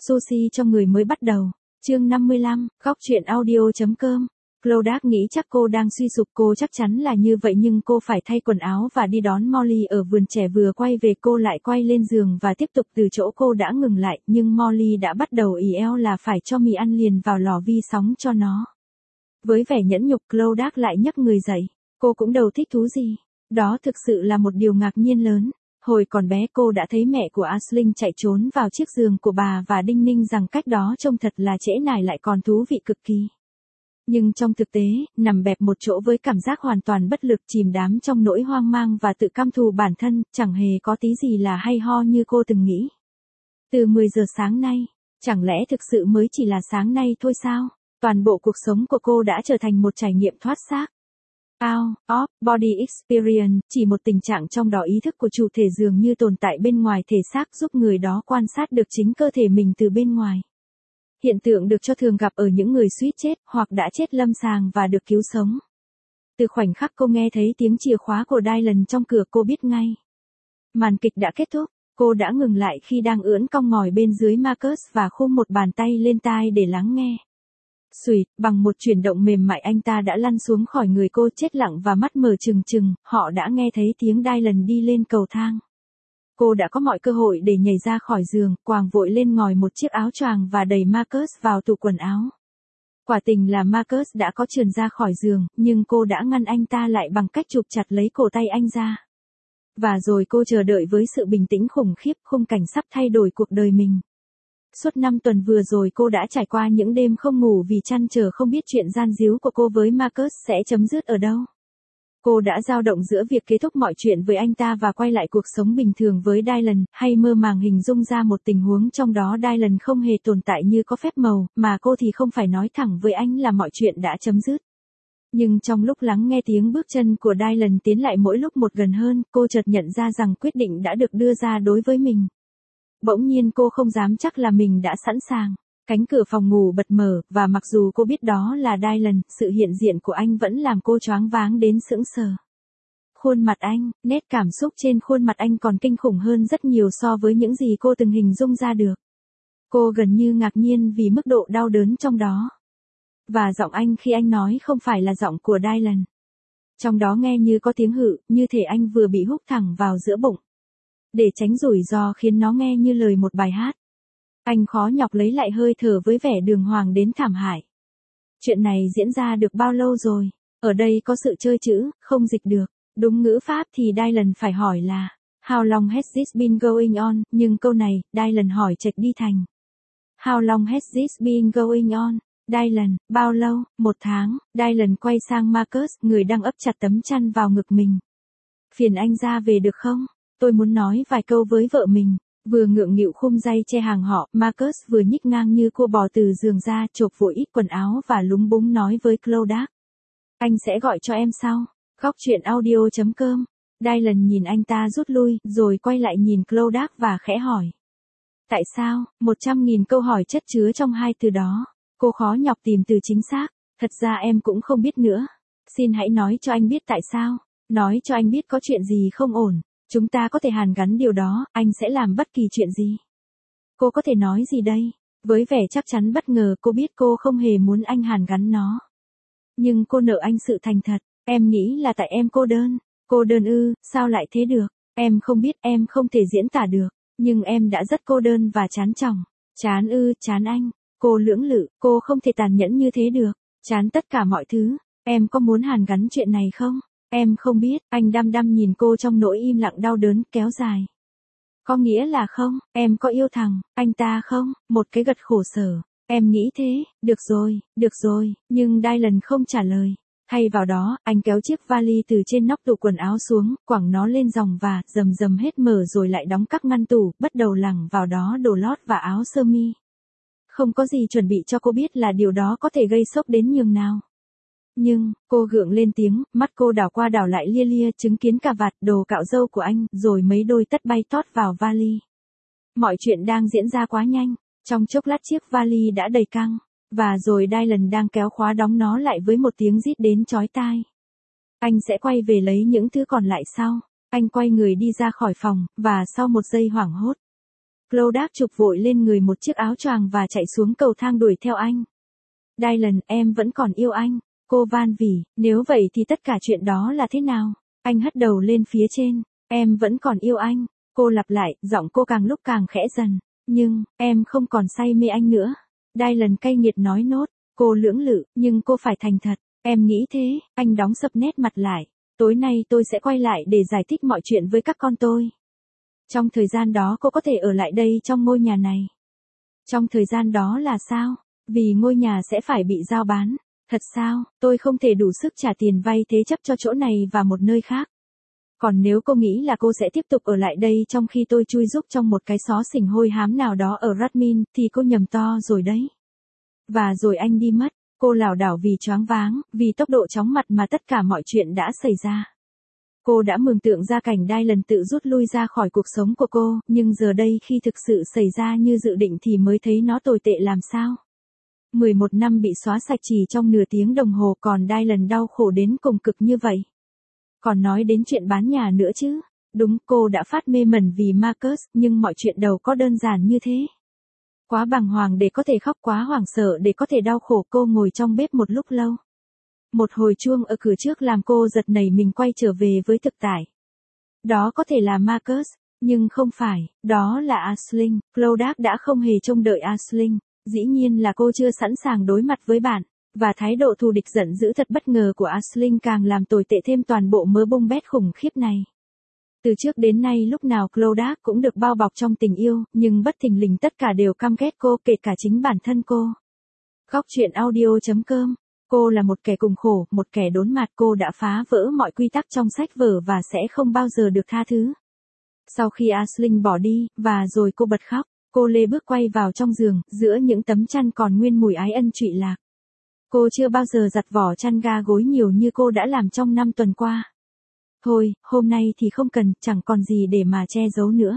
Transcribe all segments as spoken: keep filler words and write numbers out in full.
Sushi cho người mới bắt đầu. Chương năm mươi lăm, góc truyện audio chấm com. Claude nghĩ chắc cô đang suy sụp, cô chắc chắn là như vậy, nhưng cô phải thay quần áo và đi đón Molly ở vườn trẻ. Vừa quay về cô lại quay lên giường và tiếp tục từ chỗ cô đã ngừng lại, nhưng Molly đã bắt đầu ì eo là phải cho mì ăn liền vào lò vi sóng cho nó. Với vẻ nhẫn nhục, Claude lại nhấc người dậy. Cô cũng đâu thích thú gì. Đó thực sự là một điều ngạc nhiên lớn. Hồi còn bé cô đã thấy mẹ của Aisling chạy trốn vào chiếc giường của bà và đinh ninh rằng cách đó trông thật là trễ nải lại còn thú vị cực kỳ. Nhưng trong thực tế, nằm bẹp một chỗ với cảm giác hoàn toàn bất lực, chìm đắm trong nỗi hoang mang và tự căm thù bản thân, chẳng hề có tí gì là hay ho như cô từng nghĩ. Từ mười giờ sáng nay, chẳng lẽ thực sự mới chỉ là sáng nay thôi sao? Toàn bộ cuộc sống của cô đã trở thành một trải nghiệm thoát xác. Out of body experience, chỉ một tình trạng trong đó ý thức của chủ thể dường như tồn tại bên ngoài thể xác, giúp người đó quan sát được chính cơ thể mình từ bên ngoài. Hiện tượng được cho thường gặp ở những người suýt chết hoặc đã chết lâm sàng và được cứu sống. Từ khoảnh khắc cô nghe thấy tiếng chìa khóa của Dylan trong cửa, cô biết ngay. Màn kịch đã kết thúc. Cô đã ngừng lại khi đang ưỡn cong ngồi bên dưới Marcus và khum một bàn tay lên tai để lắng nghe. Xuỵt, bằng một chuyển động mềm mại anh ta đã lăn xuống khỏi người cô, chết lặng và mắt mở trừng trừng. Họ đã nghe thấy tiếng Dylan đi lên cầu thang. Cô đã có mọi cơ hội để nhảy ra khỏi giường, quàng vội lên ngòi một chiếc áo choàng và đẩy Marcus vào tủ quần áo. Quả tình là Marcus đã có trườn ra khỏi giường, nhưng cô đã ngăn anh ta lại bằng cách chụp chặt lấy cổ tay anh ra. Và rồi cô chờ đợi với sự bình tĩnh khủng khiếp, khung cảnh sắp thay đổi cuộc đời mình. Suốt năm tuần vừa rồi cô đã trải qua những đêm không ngủ vì trăn trở không biết chuyện gian díu của cô với Marcus sẽ chấm dứt ở đâu. Cô đã dao động giữa việc kết thúc mọi chuyện với anh ta và quay lại cuộc sống bình thường với Dylan, hay mơ màng hình dung ra một tình huống trong đó Dylan không hề tồn tại như có phép màu, mà cô thì không phải nói thẳng với anh là mọi chuyện đã chấm dứt. Nhưng trong lúc lắng nghe tiếng bước chân của Dylan tiến lại mỗi lúc một gần hơn, cô chợt nhận ra rằng quyết định đã được đưa ra đối với mình. Bỗng nhiên cô không dám chắc là mình đã sẵn sàng. Cánh cửa phòng ngủ bật mở, và mặc dù cô biết đó là Dylan, sự hiện diện của anh vẫn làm cô choáng váng đến sững sờ. Khuôn mặt anh, nét cảm xúc trên khuôn mặt anh còn kinh khủng hơn rất nhiều so với những gì cô từng hình dung ra được. Cô gần như ngạc nhiên vì mức độ đau đớn trong đó. Và giọng anh khi anh nói không phải là giọng của Dylan. Trong đó nghe như có tiếng hự, như thể anh vừa bị húc thẳng vào giữa bụng. Để tránh rủi ro khiến nó nghe như lời một bài hát. Anh khó nhọc lấy lại hơi thở với vẻ đường hoàng đến thảm hại. Chuyện này diễn ra được bao lâu rồi? Ở đây có sự chơi chữ, không dịch được. Đúng ngữ pháp thì Dylan phải hỏi là How long has this been going on? Nhưng câu này, Dylan hỏi chệch đi thành How long has this been going on? Dylan, bao lâu? Một tháng. Dylan quay sang Marcus, người đang ấp chặt tấm chăn vào ngực mình. Phiền anh ra về được không? Tôi muốn nói vài câu với vợ mình. Vừa ngượng nghịu khum day che hàng họ, Marcus vừa nhích ngang như cua bò từ giường ra, chộp vội ít quần áo và lúng búng nói với Claude. Anh sẽ gọi cho em sau. Góc truyện audio chấm com. Dylan nhìn anh ta rút lui, rồi quay lại nhìn Claude và khẽ hỏi. Tại sao? Một trăm nghìn câu hỏi chất chứa trong hai từ đó. Cô khó nhọc tìm từ chính xác. Thật ra em cũng không biết nữa. Xin hãy nói cho anh biết tại sao. Nói cho anh biết có chuyện gì không ổn. Chúng ta có thể hàn gắn điều đó, anh sẽ làm bất kỳ chuyện gì. Cô có thể nói gì đây? Với vẻ chắc chắn bất ngờ, cô biết cô không hề muốn anh hàn gắn nó. Nhưng cô nợ anh sự thành thật. Em nghĩ là tại em cô đơn. Cô đơn ư, sao lại thế được? Em không biết, em không thể diễn tả được. Nhưng em đã rất cô đơn và chán chồng. Chán ư, chán anh. Cô lưỡng lự, cô không thể tàn nhẫn như thế được. Chán tất cả mọi thứ. Em có muốn hàn gắn chuyện này không? Em không biết, anh đăm đăm nhìn cô trong nỗi im lặng đau đớn, kéo dài. Có nghĩa là không, em có yêu thằng, anh ta không? Một cái gật khổ sở. Em nghĩ thế, được rồi, được rồi, nhưng Dylan không trả lời. Thay vào đó, anh kéo chiếc vali từ trên nóc tủ quần áo xuống, quẳng nó lên giòng và, rầm rầm hết mở rồi lại đóng các ngăn tủ, bắt đầu lẳng vào đó đồ lót và áo sơ mi. Không có gì chuẩn bị cho cô biết là điều đó có thể gây sốc đến nhường nào. Nhưng, cô gượng lên tiếng, mắt cô đảo qua đảo lại lia lia chứng kiến cà vạt, đồ cạo râu của anh, rồi mấy đôi tất bay tót vào vali. Mọi chuyện đang diễn ra quá nhanh, trong chốc lát chiếc vali đã đầy căng, và rồi Dylan đang kéo khóa đóng nó lại với một tiếng rít đến chói tai. Anh sẽ quay về lấy những thứ còn lại sau. Anh quay người đi ra khỏi phòng, và sau một giây hoảng hốt, Clodagh chụp vội lên người một chiếc áo choàng và chạy xuống cầu thang đuổi theo anh. Dylan, em vẫn còn yêu anh. Cô van vỉ, nếu vậy thì tất cả chuyện đó là thế nào? Anh hất đầu lên phía trên. Em vẫn còn yêu anh. Cô lặp lại, giọng cô càng lúc càng khẽ dần. Nhưng, em không còn say mê anh nữa. Dylan cay nghiệt nói nốt. Cô lưỡng lự, nhưng cô phải thành thật. Em nghĩ thế, anh đóng sập nét mặt lại. Tối nay tôi sẽ quay lại để giải thích mọi chuyện với các con tôi. Trong thời gian đó cô có thể ở lại đây trong ngôi nhà này. Trong thời gian đó là sao? Vì ngôi nhà sẽ phải bị giao bán. Thật sao, tôi không thể đủ sức trả tiền vay thế chấp cho chỗ này và một nơi khác. Còn nếu cô nghĩ là cô sẽ tiếp tục ở lại đây trong khi tôi chui rúc trong một cái xó xỉnh hôi hám nào đó ở Radmin, thì cô nhầm to rồi đấy. Và rồi anh đi mất, cô lảo đảo vì choáng váng, vì tốc độ chóng mặt mà tất cả mọi chuyện đã xảy ra. Cô đã mường tượng ra cảnh Dylan tự rút lui ra khỏi cuộc sống của cô, nhưng giờ đây khi thực sự xảy ra như dự định thì mới thấy nó tồi tệ làm sao. mười một năm bị xóa sạch chỉ trong nửa tiếng đồng hồ, còn Dylan đau khổ đến cùng cực như vậy. Còn nói đến chuyện bán nhà nữa chứ. Đúng, cô đã phát mê mẩn vì Marcus, nhưng mọi chuyện đâu có đơn giản như thế. Quá bàng hoàng để có thể khóc, quá hoảng sợ để có thể đau khổ, cô ngồi trong bếp một lúc lâu. Một hồi chuông ở cửa trước làm cô giật nảy mình quay trở về với thực tại. Đó có thể là Marcus, nhưng không phải, đó là Aisling. Clodagh đã không hề trông đợi Aisling. Dĩ nhiên là cô chưa sẵn sàng đối mặt với bạn, và thái độ thù địch giận dữ thật bất ngờ của Aisling càng làm tồi tệ thêm toàn bộ mớ bung bét khủng khiếp này. Từ trước đến nay lúc nào Clodagh cũng được bao bọc trong tình yêu, nhưng bất thình lình tất cả đều căm ghét cô, kể cả chính bản thân cô. Góc truyện audio chấm com. Cô là một kẻ cùng khổ, một kẻ đốn mặt, cô đã phá vỡ mọi quy tắc trong sách vở và sẽ không bao giờ được tha thứ. Sau khi Aisling bỏ đi, và rồi cô bật khóc, cô lê bước quay vào trong giường, giữa những tấm chăn còn nguyên mùi ái ân trụy lạc. Cô chưa bao giờ giặt vỏ chăn ga gối nhiều như cô đã làm trong năm tuần qua. Thôi, hôm nay thì không cần, chẳng còn gì để mà che giấu nữa.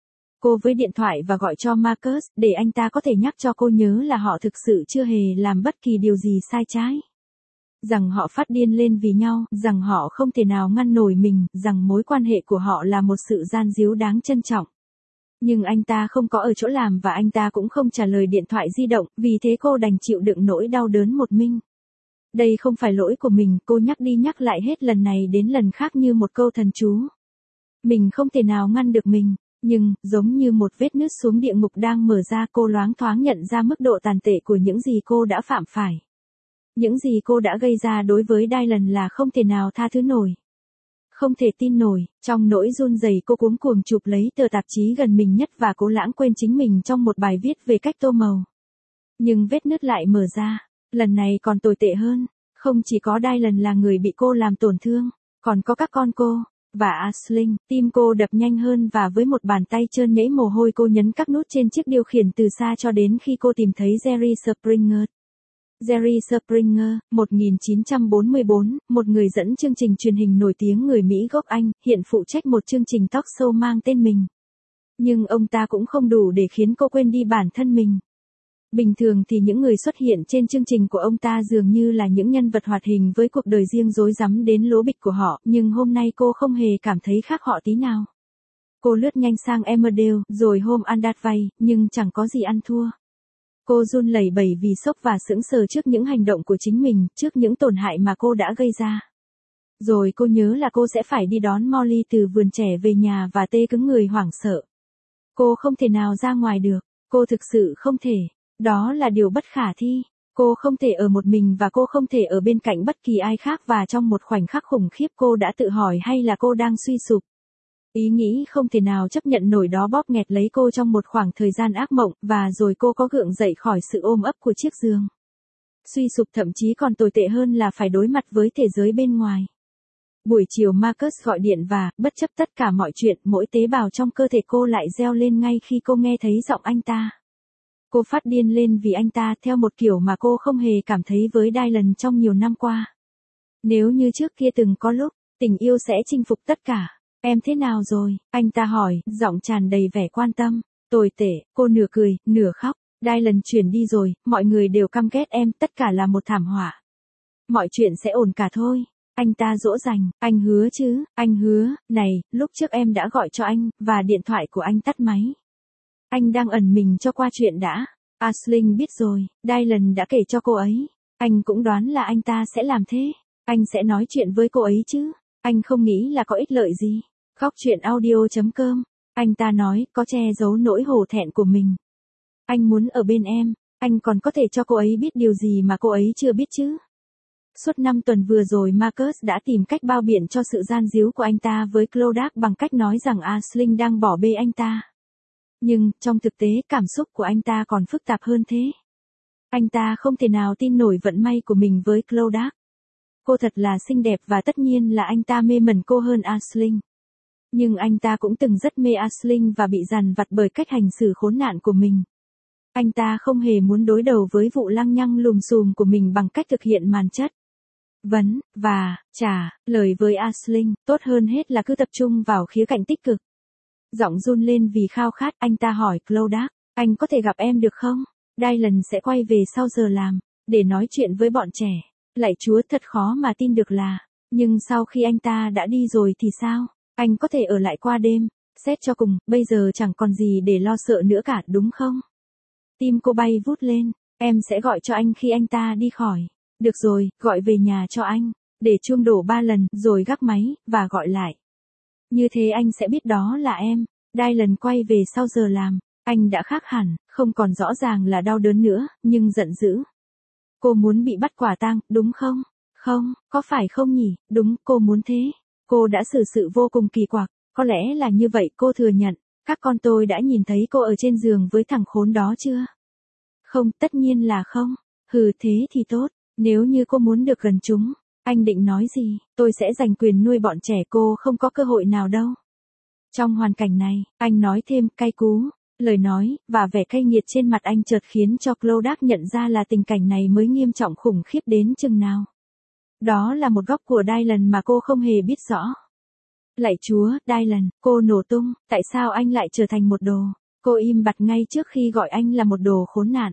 Cô với điện thoại và gọi cho Marcus, để anh ta có thể nhắc cho cô nhớ là họ thực sự chưa hề làm bất kỳ điều gì sai trái. Rằng họ phát điên lên vì nhau, rằng họ không thể nào ngăn nổi mình, rằng mối quan hệ của họ là một sự gian díu đáng trân trọng. Nhưng anh ta không có ở chỗ làm và anh ta cũng không trả lời điện thoại di động, vì thế cô đành chịu đựng nỗi đau đớn một mình. Đây không phải lỗi của mình, cô nhắc đi nhắc lại hết lần này đến lần khác như một câu thần chú. Mình không thể nào ngăn được mình, nhưng, giống như một vết nứt xuống địa ngục đang mở ra, cô loáng thoáng nhận ra mức độ tàn tệ của những gì cô đã phạm phải. Những gì cô đã gây ra đối với Dylan là không thể nào tha thứ nổi. Không thể tin nổi, trong nỗi run rẩy cô cuống cuồng chụp lấy tờ tạp chí gần mình nhất và cố lãng quên chính mình trong một bài viết về cách tô màu. Nhưng vết nứt lại mở ra, lần này còn tồi tệ hơn, không chỉ có Dylan là người bị cô làm tổn thương, còn có các con cô, và Aisling. Tim cô đập nhanh hơn và với một bàn tay trơn nhẫy mồ hôi cô nhấn các nút trên chiếc điều khiển từ xa cho đến khi cô tìm thấy Jerry Springer. Jerry Springer, một nghìn chín trăm bốn mươi bốn, một người dẫn chương trình truyền hình nổi tiếng người Mỹ gốc Anh, hiện phụ trách một chương trình talk show mang tên mình. Nhưng ông ta cũng không đủ để khiến cô quên đi bản thân mình. Bình thường thì những người xuất hiện trên chương trình của ông ta dường như là những nhân vật hoạt hình với cuộc đời riêng rối rắm đến lố bịch của họ, nhưng hôm nay cô không hề cảm thấy khác họ tí nào. Cô lướt nhanh sang Emmerdale, rồi Home and Advice, nhưng chẳng có gì ăn thua. Cô run lẩy bẩy vì sốc và sững sờ trước những hành động của chính mình, trước những tổn hại mà cô đã gây ra. Rồi cô nhớ là cô sẽ phải đi đón Molly từ vườn trẻ về nhà và tê cứng người hoảng sợ. Cô không thể nào ra ngoài được, cô thực sự không thể. Đó là điều bất khả thi. Cô không thể ở một mình và cô không thể ở bên cạnh bất kỳ ai khác, và trong một khoảnh khắc khủng khiếp cô đã tự hỏi hay là cô đang suy sụp. Ý nghĩ không thể nào chấp nhận nổi đó bóp nghẹt lấy cô trong một khoảng thời gian ác mộng, và rồi cô có gượng dậy khỏi sự ôm ấp của chiếc giường. Suy sụp thậm chí còn tồi tệ hơn là phải đối mặt với thế giới bên ngoài. Buổi chiều Marcus gọi điện và, bất chấp tất cả mọi chuyện, mỗi tế bào trong cơ thể cô lại reo lên ngay khi cô nghe thấy giọng anh ta. Cô phát điên lên vì anh ta, theo một kiểu mà cô không hề cảm thấy với Dylan trong nhiều năm qua. Nếu như trước kia từng có lúc, tình yêu sẽ chinh phục tất cả. Em thế nào rồi? Anh ta hỏi, giọng tràn đầy vẻ quan tâm. Tồi tệ, cô nửa cười, nửa khóc. Dylan chuyển đi rồi, mọi người đều căm ghét em, tất cả là một thảm họa. Mọi chuyện sẽ ổn cả thôi. Anh ta dỗ dành, anh hứa chứ, anh hứa, này, lúc trước em đã gọi cho anh, và điện thoại của anh tắt máy. Anh đang ẩn mình cho qua chuyện đã. Aisling biết rồi, Dylan đã kể cho cô ấy. Anh cũng đoán là anh ta sẽ làm thế. Anh sẽ nói chuyện với cô ấy chứ. Anh không nghĩ là có ích lợi gì. Khóc chuyện audio chấm com. Anh ta nói, có che giấu nỗi hổ thẹn của mình. Anh muốn ở bên em. Anh còn có thể cho cô ấy biết điều gì mà cô ấy chưa biết chứ. Suốt năm tuần vừa rồi Marcus đã tìm cách bao biện cho sự gian díu của anh ta với Clodagh bằng cách nói rằng Aisling đang bỏ bê anh ta. Nhưng, trong thực tế cảm xúc của anh ta còn phức tạp hơn thế. Anh ta không thể nào tin nổi vận may của mình với Clodagh. Cô thật là xinh đẹp và tất nhiên là anh ta mê mẩn cô hơn Aisling. Nhưng anh ta cũng từng rất mê Aisling và bị dằn vặt bởi cách hành xử khốn nạn của mình. Anh ta không hề muốn đối đầu với vụ lăng nhăng lùm xùm của mình bằng cách thực hiện màn chất vấn, và, trả, lời với Aisling, tốt hơn hết là cứ tập trung vào khía cạnh tích cực. Giọng run lên vì khao khát, anh ta hỏi Clodagh, anh có thể gặp em được không? Dylan sẽ quay về sau giờ làm, để nói chuyện với bọn trẻ. Lạy Chúa, thật khó mà tin được là, nhưng sau khi anh ta đã đi rồi thì sao? Anh có thể ở lại qua đêm, xét cho cùng, bây giờ chẳng còn gì để lo sợ nữa cả, đúng không? Tim cô bay vút lên, em sẽ gọi cho anh khi anh ta đi khỏi. Được rồi, gọi về nhà cho anh, để chuông đổ ba lần, rồi gác máy, và gọi lại. Như thế anh sẽ biết đó là em. Dylan quay về sau giờ làm, anh đã khác hẳn, không còn rõ ràng là đau đớn nữa, nhưng giận dữ. Cô muốn bị bắt quả tang, đúng không? Không, có phải không nhỉ? Đúng, cô muốn thế. Cô đã xử sự vô cùng kỳ quặc, có lẽ là như vậy, cô thừa nhận. Các con tôi đã nhìn thấy cô ở trên giường với thằng khốn đó chưa? Không, tất nhiên là không. Hừ, thế thì tốt. Nếu như cô muốn được gần chúng, anh định nói gì, tôi sẽ giành quyền nuôi bọn trẻ, cô không có cơ hội nào đâu. Trong hoàn cảnh này, anh nói thêm, cay cú, lời nói, và vẻ cay nghiệt trên mặt anh chợt khiến cho Clodagh nhận ra là tình cảnh này mới nghiêm trọng khủng khiếp đến chừng nào. Đó là một góc của Dylan mà cô không hề biết rõ. Lạy Chúa, Dylan, cô nổ tung, tại sao anh lại trở thành một đồ? Cô im bặt ngay trước khi gọi anh là một đồ khốn nạn.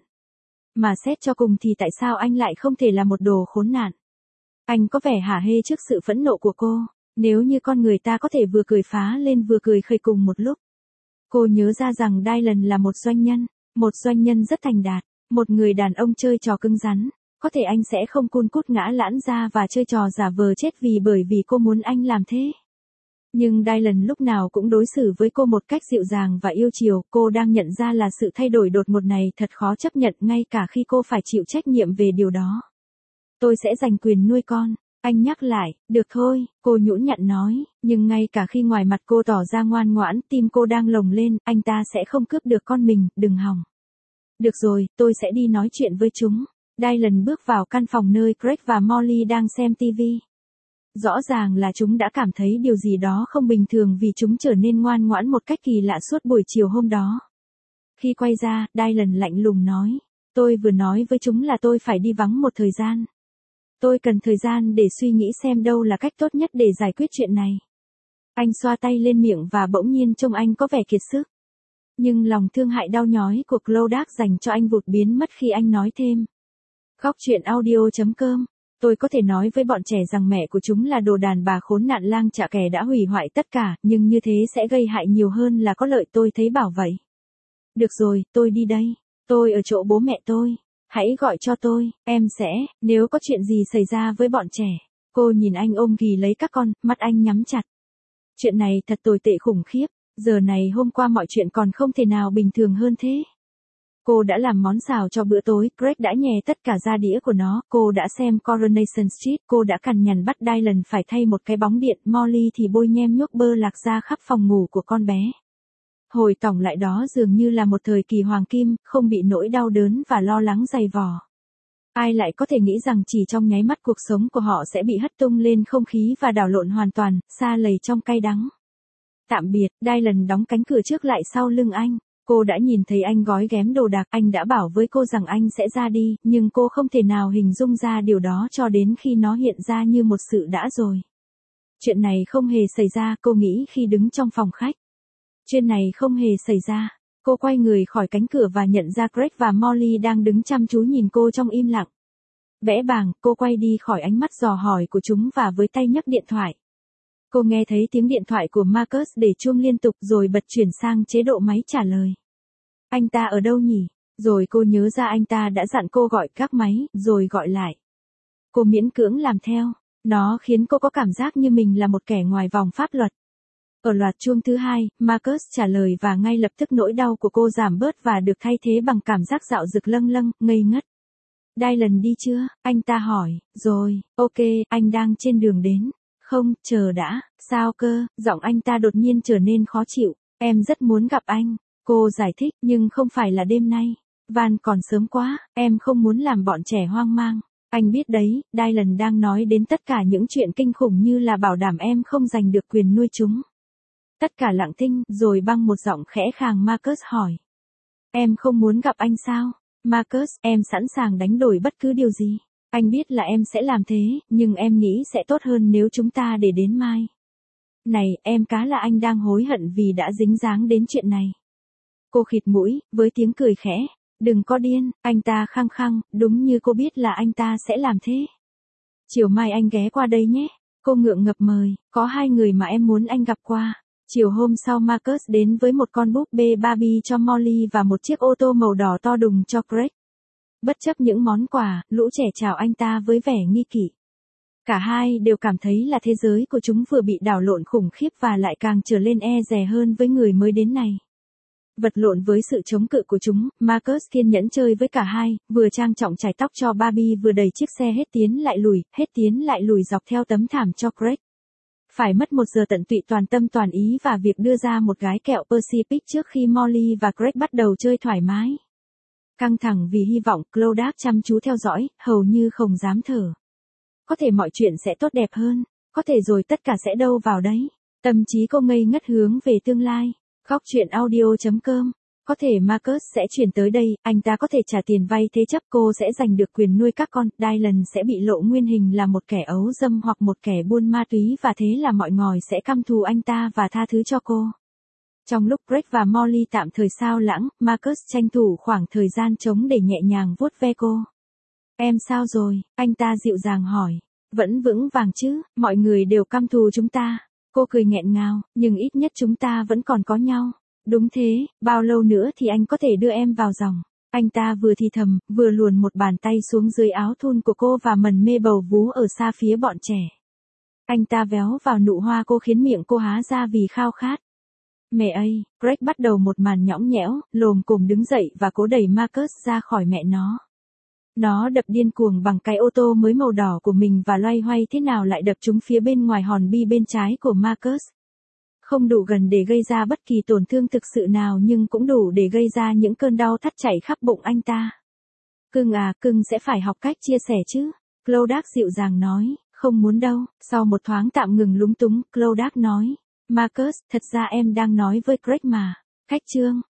Mà xét cho cùng thì tại sao anh lại không thể là một đồ khốn nạn? Anh có vẻ hả hê trước sự phẫn nộ của cô, nếu như con người ta có thể vừa cười phá lên vừa cười khơi cùng một lúc. Cô nhớ ra rằng Dylan là một doanh nhân, một doanh nhân rất thành đạt, một người đàn ông chơi trò cứng rắn, có thể anh sẽ không cun cút ngã lẵn ra và chơi trò giả vờ chết vì bởi vì cô muốn anh làm thế. Nhưng Dylan lúc nào cũng đối xử với cô một cách dịu dàng và yêu chiều, cô đang nhận ra là sự thay đổi đột ngột này thật khó chấp nhận ngay cả khi cô phải chịu trách nhiệm về điều đó. Tôi sẽ giành quyền nuôi con, anh nhắc lại, được thôi, cô nhũn nhặn nói, nhưng ngay cả khi ngoài mặt cô tỏ ra ngoan ngoãn, tim cô đang lồng lên, anh ta sẽ không cướp được con mình, đừng hòng. Được rồi, tôi sẽ đi nói chuyện với chúng. Dylan bước vào căn phòng nơi Craig và Molly đang xem ti vi. Rõ ràng là chúng đã cảm thấy điều gì đó không bình thường vì chúng trở nên ngoan ngoãn một cách kỳ lạ suốt buổi chiều hôm đó. Khi quay ra, Dylan lạnh lùng nói, tôi vừa nói với chúng là tôi phải đi vắng một thời gian. Tôi cần thời gian để suy nghĩ xem đâu là cách tốt nhất để giải quyết chuyện này. Anh xoa tay lên miệng và bỗng nhiên trông anh có vẻ kiệt sức. Nhưng lòng thương hại đau nhói của Clodagh dành cho anh vụt biến mất khi anh nói thêm. Khóc chuyện audio chấm com. Tôi có thể nói với bọn trẻ rằng mẹ của chúng là đồ đàn bà khốn nạn lang chạ kẻ đã hủy hoại tất cả, nhưng như thế sẽ gây hại nhiều hơn là có lợi, tôi thấy bảo vậy. Được rồi, tôi đi đây. Tôi ở chỗ bố mẹ tôi. Hãy gọi cho tôi, em sẽ, nếu có chuyện gì xảy ra với bọn trẻ. Cô nhìn anh ôm ghì lấy các con, mắt anh nhắm chặt. Chuyện này thật tồi tệ khủng khiếp, giờ này hôm qua mọi chuyện còn không thể nào bình thường hơn thế. Cô đã làm món xào cho bữa tối, Craig đã nhè tất cả ra đĩa của nó, cô đã xem Coronation Street, cô đã cằn nhằn bắt Dylan phải thay một cái bóng điện, Molly thì bôi nhem nhuốc bơ lạc ra khắp phòng ngủ của con bé. Hồi tổng lại đó dường như là một thời kỳ hoàng kim, không bị nỗi đau đớn và lo lắng dày vò. Ai lại có thể nghĩ rằng chỉ trong nháy mắt cuộc sống của họ sẽ bị hất tung lên không khí và đảo lộn hoàn toàn, sa lầy trong cay đắng. Tạm biệt, Dylan đóng cánh cửa trước lại sau lưng anh. Cô đã nhìn thấy anh gói ghém đồ đạc, anh đã bảo với cô rằng anh sẽ ra đi, nhưng cô không thể nào hình dung ra điều đó cho đến khi nó hiện ra như một sự đã rồi. Chuyện này không hề xảy ra, cô nghĩ khi đứng trong phòng khách. Chuyện này không hề xảy ra. Cô quay người khỏi cánh cửa và nhận ra Craig và Molly đang đứng chăm chú nhìn cô trong im lặng. Bẽ bàng, cô quay đi khỏi ánh mắt dò hỏi của chúng và với tay nhấc điện thoại. Cô nghe thấy tiếng điện thoại của Marcus để chuông liên tục rồi bật chuyển sang chế độ máy trả lời. anh ta ở đâu nhỉ? Rồi cô nhớ ra anh ta đã dặn cô gọi các máy, rồi gọi lại. Cô miễn cưỡng làm theo. Nó khiến cô có cảm giác như mình là một kẻ ngoài vòng pháp luật. Ở loạt chuông thứ hai, Marcus trả lời và ngay lập tức nỗi đau của cô giảm bớt và được thay thế bằng cảm giác dạo dực lâng lâng, ngây ngất. Dylan đi chưa? Anh ta hỏi. Rồi, ok, anh đang trên đường đến. Không, chờ đã, sao cơ? Giọng anh ta đột nhiên trở nên khó chịu. Em rất muốn gặp anh. Cô giải thích, nhưng không phải là đêm nay. Van còn sớm quá, em không muốn làm bọn trẻ hoang mang. Anh biết đấy, Dylan đang nói đến tất cả những chuyện kinh khủng như là bảo đảm em không giành được quyền nuôi chúng. Tất cả lặng thinh, rồi bằng một giọng khẽ khàng Marcus hỏi. Em không muốn gặp anh sao? Marcus, em sẵn sàng đánh đổi bất cứ điều gì. Anh biết là em sẽ làm thế, nhưng em nghĩ sẽ tốt hơn nếu chúng ta để đến mai. Này, em cá là anh đang hối hận vì đã dính dáng đến chuyện này. Cô khịt mũi, với tiếng cười khẽ. Đừng có điên, anh ta khăng khăng, đúng như cô biết là anh ta sẽ làm thế. Chiều mai anh ghé qua đây nhé. Cô ngượng ngập mời, có hai người mà em muốn anh gặp qua. Chiều hôm sau Marcus đến với một con búp bê Barbie cho Molly và một chiếc ô tô màu đỏ to đùng cho Greg. Bất chấp những món quà, lũ trẻ chào anh ta với vẻ nghi kỵ. Cả hai đều cảm thấy là thế giới của chúng vừa bị đảo lộn khủng khiếp và lại càng trở lên e dè hơn với người mới đến này. Vật lộn với sự chống cự của chúng, Marcus kiên nhẫn chơi với cả hai, vừa trang trọng chải tóc cho Barbie vừa đẩy chiếc xe hết tiến lại lùi, hết tiến lại lùi dọc theo tấm thảm cho Greg. Phải mất một giờ tận tụy toàn tâm toàn ý và việc đưa ra một gái kẹo Pacific trước khi Molly và Greg bắt đầu chơi thoải mái. Căng thẳng vì hy vọng, Clodagh chăm chú theo dõi, hầu như không dám thở. Có thể mọi chuyện sẽ tốt đẹp hơn, có thể rồi tất cả sẽ đâu vào đấy. Tâm trí cô ngây ngất hướng về tương lai. Góc truyện audio chấm com. Có thể Marcus sẽ chuyển tới đây, anh ta có thể trả tiền vay thế chấp, cô sẽ giành được quyền nuôi các con, Dylan sẽ bị lộ nguyên hình là một kẻ ấu dâm hoặc một kẻ buôn ma túy và thế là mọi ngòi sẽ căm thù anh ta và tha thứ cho cô. Trong lúc Greg và Molly tạm thời sao lãng, Marcus tranh thủ khoảng thời gian trống để nhẹ nhàng vuốt ve cô. Em sao rồi? Anh ta dịu dàng hỏi. Vẫn vững vàng chứ, mọi người đều căm thù chúng ta. Cô cười nghẹn ngào, nhưng ít nhất chúng ta vẫn còn có nhau. Đúng thế, bao lâu nữa thì anh có thể đưa em vào dòng. Anh ta vừa thì thầm, vừa luồn một bàn tay xuống dưới áo thun của cô và mần mê bầu vú ở xa phía bọn trẻ. Anh ta véo vào nụ hoa cô khiến miệng cô há ra vì khao khát. Mẹ ơi, Greg bắt đầu một màn nhõng nhẽo, lồm cồm đứng dậy và cố đẩy Marcus ra khỏi mẹ nó. Nó đập điên cuồng bằng cái ô tô mới màu đỏ của mình và loay hoay thế nào lại đập trúng phía bên ngoài hòn bi bên trái của Marcus. Không đủ gần để gây ra bất kỳ tổn thương thực sự nào nhưng cũng đủ để gây ra những cơn đau thắt chảy khắp bụng anh ta. Cưng à, cưng sẽ phải học cách chia sẻ chứ. Clodagh dịu dàng nói, không muốn đâu. Sau một thoáng tạm ngừng lúng túng, Clodagh nói, Marcus, thật ra em đang nói với Greg mà. Khách trương,